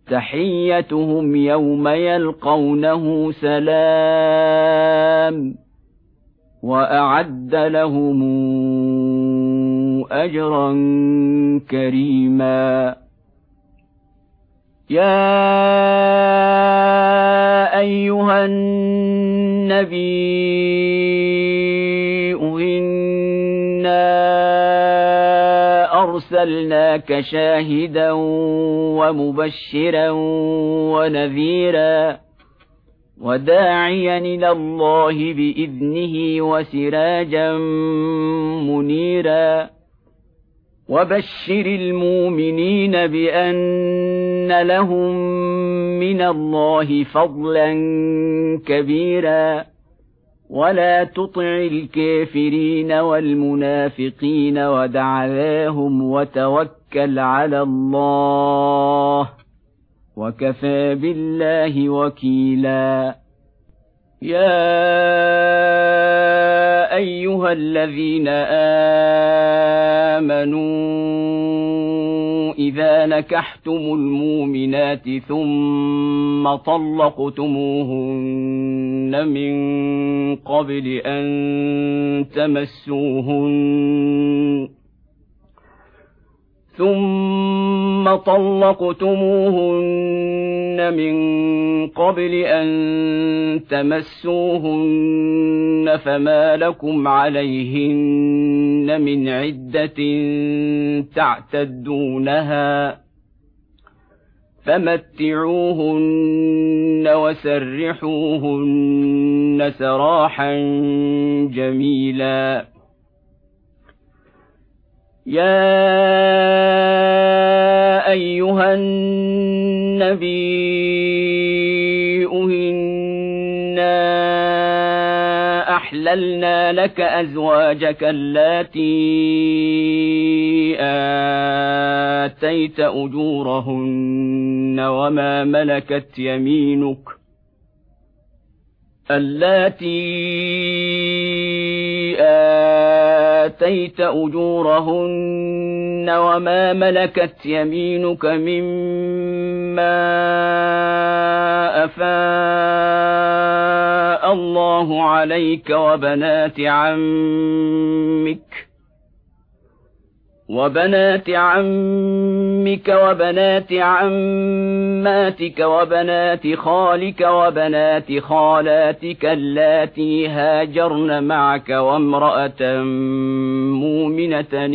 تحيتهم يوم يلقونه سلام وأعد لهم أجرا كريما. يا أيها النبي إنا أرسلناك شاهدا ومبشرا ونذيرا وداعيا إلى الله بإذنه وسراجا منيرا وبشر المؤمنين بأن لهم من الله فضلا كبيرا ولا تطع الكافرين والمنافقين ودع ذاهم وتوكل على الله وكفى بالله وكيلا. يا أيها الذين آمنوا إذا نكحتم المؤمنات ثم طلقتموهن من قبل أن تمسوهن فما لكم عليهن من عدة تعتدونها فمتعوهن وسرحوهن سراحا جميلا. يا أيها النبي إنا أحللنا لك أزواجك اللاتي آتيت أجورهن وما ملكت يمينك مما أفاء الله عليك وبنات عمك وبنات عماتك وبنات خالك وبنات خالاتك اللاتي هاجرن معك وامرأة مؤمنة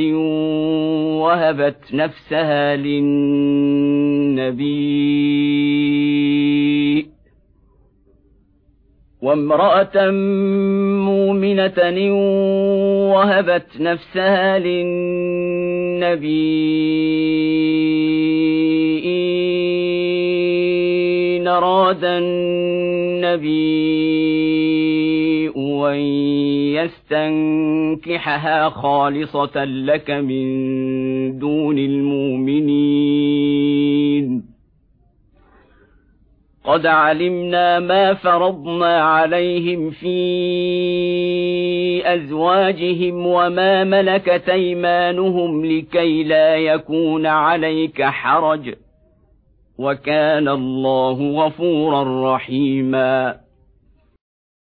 وهبت نفسها للنبي إن أراد النبي أن يستنكحها خالصة لك من دون المؤمنين. قد علمنا ما فرضنا عليهم في أزواجهم وما ملكت أيمانهم لكي لا يكون عليك حرج وكان الله غفورا رحيما.